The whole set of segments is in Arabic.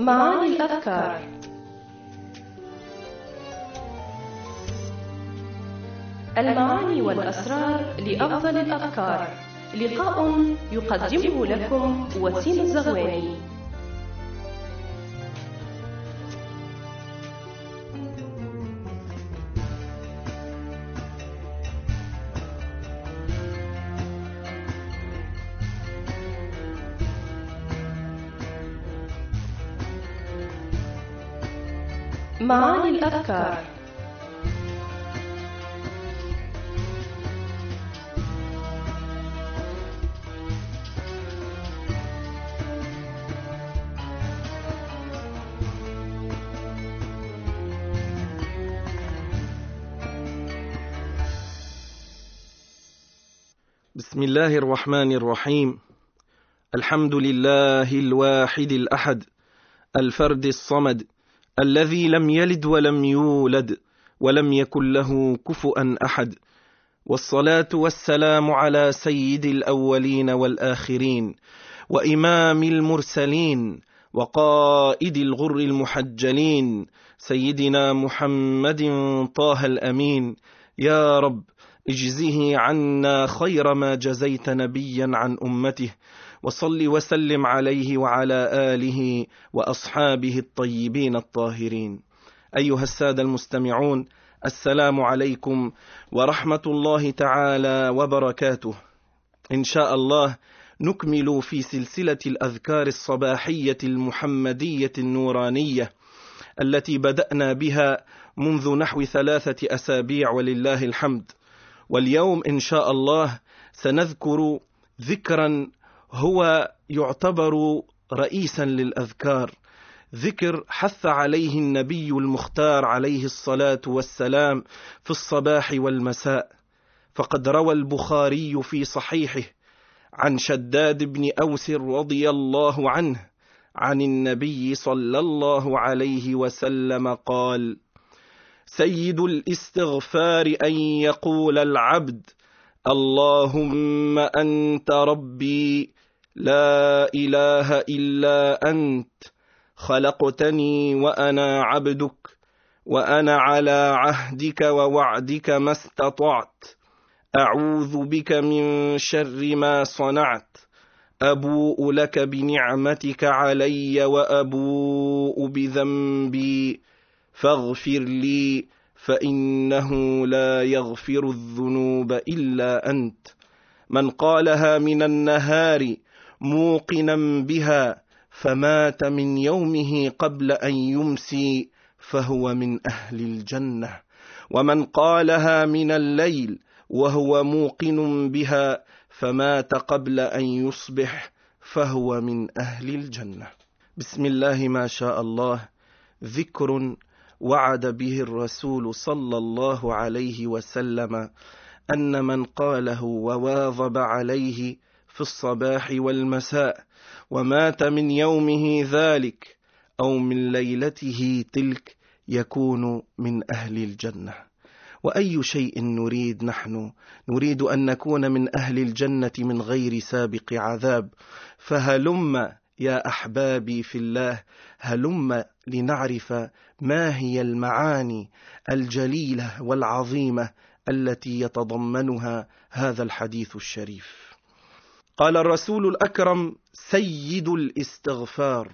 معاني الأذكار. المعاني والأسرار لأفضل الأذكار، لقاء يقدمه لكم وسيم الزغواني. معاني الأذكار. بسم الله الرحمن الرحيم. الحمد لله الواحد الأحد الفرد الصمد الذي لم يلد ولم يولد ولم يكن له كفؤا أحد، والصلاة والسلام على سيد الأولين والآخرين وإمام المرسلين وقائد الغر المحجلين سيدنا محمد طه الأمين. يا رب اجزه عنا خير ما جزيت نبيا عن أمته، وصل وسلم عليه وعلى آله وأصحابه الطيبين الطاهرين. أيها السادة المستمعون، السلام عليكم ورحمة الله تعالى وبركاته. إن شاء الله نكمل في سلسلة الأذكار الصباحية المحمدية النورانية التي بدأنا بها منذ نحو 3 أسابيع ولله الحمد. واليوم إن شاء الله سنذكر ذكرا هو يعتبر رئيسا للأذكار، ذكر حث عليه النبي المختار عليه الصلاة والسلام في الصباح والمساء. فقد روى البخاري في صحيحه عن شداد بن أوس رضي الله عنه عن النبي صلى الله عليه وسلم قال: سيد الاستغفار أن يقول العبد: اللهم أنت ربي لا إله إلا أنت، خلقتني وأنا عبدك، وأنا على عهدك ووعدك ما استطعت، أعوذ بك من شر ما صنعت، أبوء لك بنعمتك علي وأبوء بذنبي، فاغفر لي فإنه لا يغفر الذنوب إلا أنت. من قالها من النهار موقنا بها فمات من يومه قبل أن يمسي فهو من أهل الجنة، ومن قالها من الليل وهو موقن بها فمات قبل أن يصبح فهو من أهل الجنة. بسم الله ما شاء الله. ذكر وعد به الرسول صلى الله عليه وسلم أن من قاله وواظب عليه في الصباح والمساء ومات من يومه ذلك أو من ليلته تلك يكون من أهل الجنة. وأي شيء نريد نحن؟ نريد أن نكون من أهل الجنة من غير سابق عذاب. فهلم يا أحبابي في الله، هلم لنعرف ما هي المعاني الجليلة والعظيمة التي يتضمنها هذا الحديث الشريف. قال الرسول الأكرم: سيد الاستغفار،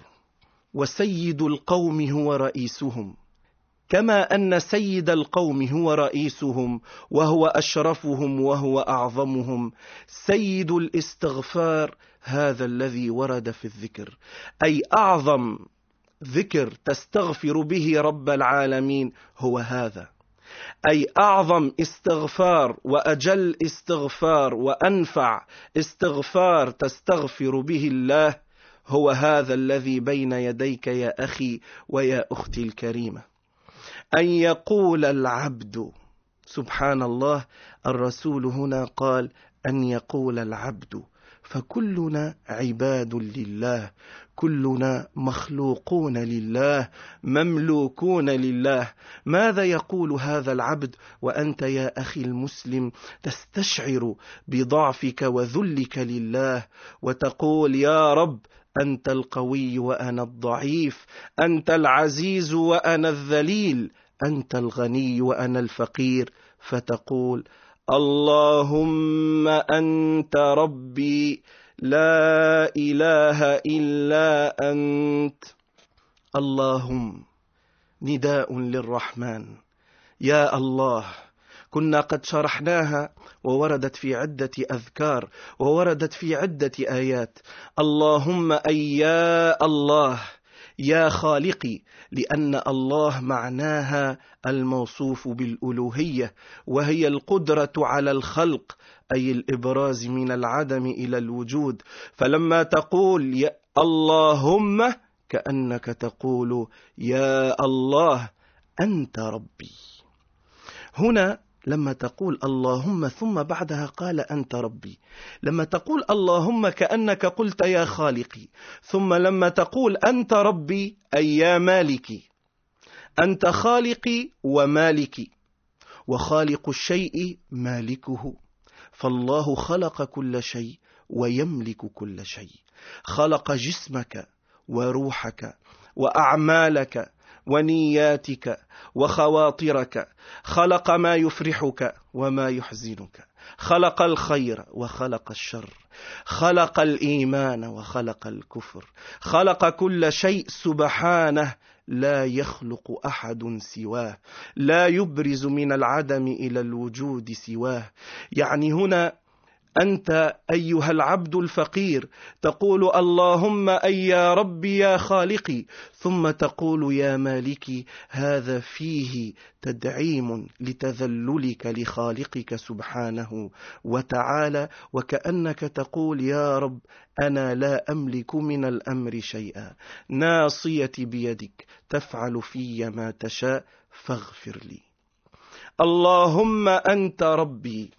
وسيد القوم هو رئيسهم. كما أن سيد القوم هو رئيسهم وهو أشرفهم وهو أعظمهم، سيد الاستغفار هذا الذي ورد في الذكر، أي أعظم ذكر تستغفر به رب العالمين هو هذا، أي أعظم استغفار وأجل استغفار وأنفع استغفار تستغفر به الله هو هذا الذي بين يديك يا أخي ويا أختي الكريمة. أن يقول العبد، سبحان الله، الرسول هنا قال أن يقول العبد، فكلنا عباد لله، كلنا مخلوقون لله، مملوكون لله. ماذا يقول هذا العبد وأنت يا أخي المسلم تستشعر بضعفك وذلك لله وتقول: يا رب أنت القوي وأنا الضعيف، أنت العزيز وأنا الذليل، أنت الغني وأنا الفقير، فتقول اللهم أنت ربي لا إله إلا أنت. اللهم نداء للرحمن، يا الله. كنا قد شرحناها ووردت في عدة أذكار ووردت في عدة آيات. اللهم أي يا الله، يا خالقي، لأن الله معناها الموصوف بالألوهية، وهي القدرة على الخلق، أي الإبراز من العدم إلى الوجود. فلما تقول يا اللهم كأنك تقول يا الله أنت ربي. هنا لما تقول اللهم ثم بعدها قال أنت ربي، لما تقول اللهم كأنك قلت يا خالقي، ثم لما تقول أنت ربي أي يا مالكي، أنت خالقي ومالكي، وخالق الشيء مالكه، فالله خلق كل شيء ويملك كل شيء. خلق جسمك وروحك وأعمالك ونياتك وخواطرك، خلق ما يفرحك وما يحزنك، خلق الخير وخلق الشر، خلق الإيمان وخلق الكفر، خلق كل شيء سبحانه، لا يخلق أحد سواه، لا يبرز من العدم إلى الوجود سواه. يعني هنا أنت أيها العبد الفقير تقول اللهم أي يا ربي يا خالقي، ثم تقول يا مالكي. هذا فيه تدعيم لتذللك لخالقك سبحانه وتعالى، وكأنك تقول يا رب أنا لا أملك من الأمر شيئا، ناصيتي بيدك، تفعل في ما تشاء، فاغفر لي. اللهم أنت ربي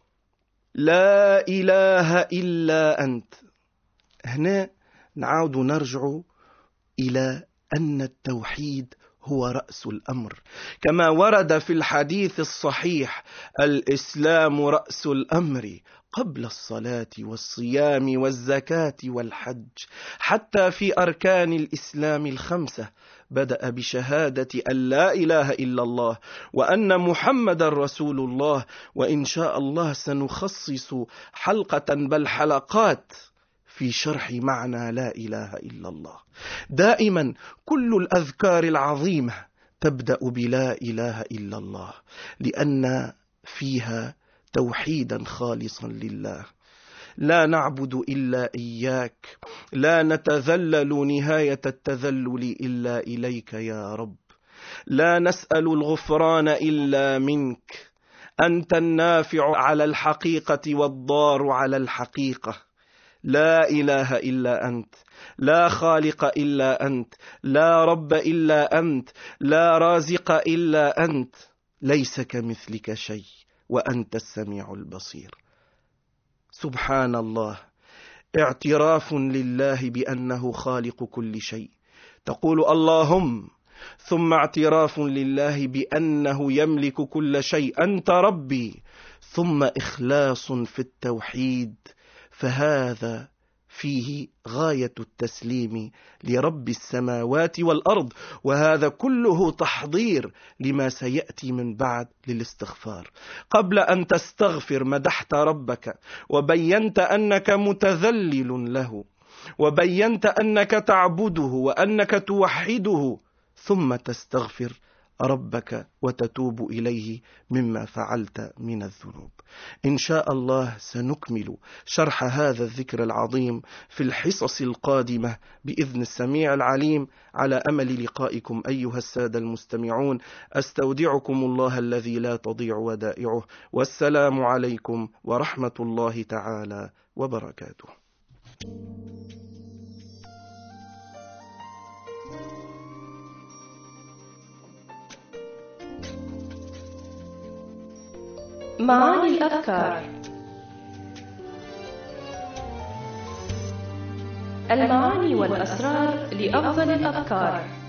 لا إله إلا أنت. هنا نعود نرجع إلى أن التوحيد هو رأس الأمر، كما ورد في الحديث الصحيح الإسلام رأس الأمر قبل الصلاة والصيام والزكاة والحج. حتى في أركان الإسلام الخمسة بدأ بشهادة أن لا إله إلا الله وأن محمد رسول الله. وإن شاء الله سنخصص حلقة بل حلقات في شرح معنى لا إله إلا الله. دائما كل الأذكار العظيمة تبدأ بلا إله إلا الله، لأن فيها توحيدا خالصا لله. لا نعبد إلا إياك، لا نتذلل نهاية التذلل إلا إليك يا رب، لا نسأل الغفران إلا منك، أنت النافع على الحقيقة والضار على الحقيقة. لا إله إلا أنت، لا خالق إلا أنت، لا رب إلا أنت، لا رازق إلا أنت، ليس كمثلك شيء وأنت السميع البصير. سبحان الله، اعتراف لله بأنه خالق كل شيء. تقول اللهم، ثم اعتراف لله بأنه يملك كل شيء، أنت ربي، ثم إخلاص في التوحيد. فهذا فيه غاية التسليم لرب السماوات والأرض، وهذا كله تحضير لما سيأتي من بعد للاستغفار. قبل أن تستغفر مدحت ربك وبينت أنك متذلل له، وبينت أنك تعبده وأنك توحده، ثم تستغفر ربك وتتوب إليه مما فعلت من الذنوب. إن شاء الله سنكمل شرح هذا الذكر العظيم في الحصص القادمة بإذن السميع العليم، على أمل لقائكم أيها السادة المستمعون. أستودعكم الله الذي لا تضيع ودائعه، والسلام عليكم ورحمة الله تعالى وبركاته. معاني الأذكار. المعاني والأسرار لأفضل الأذكار.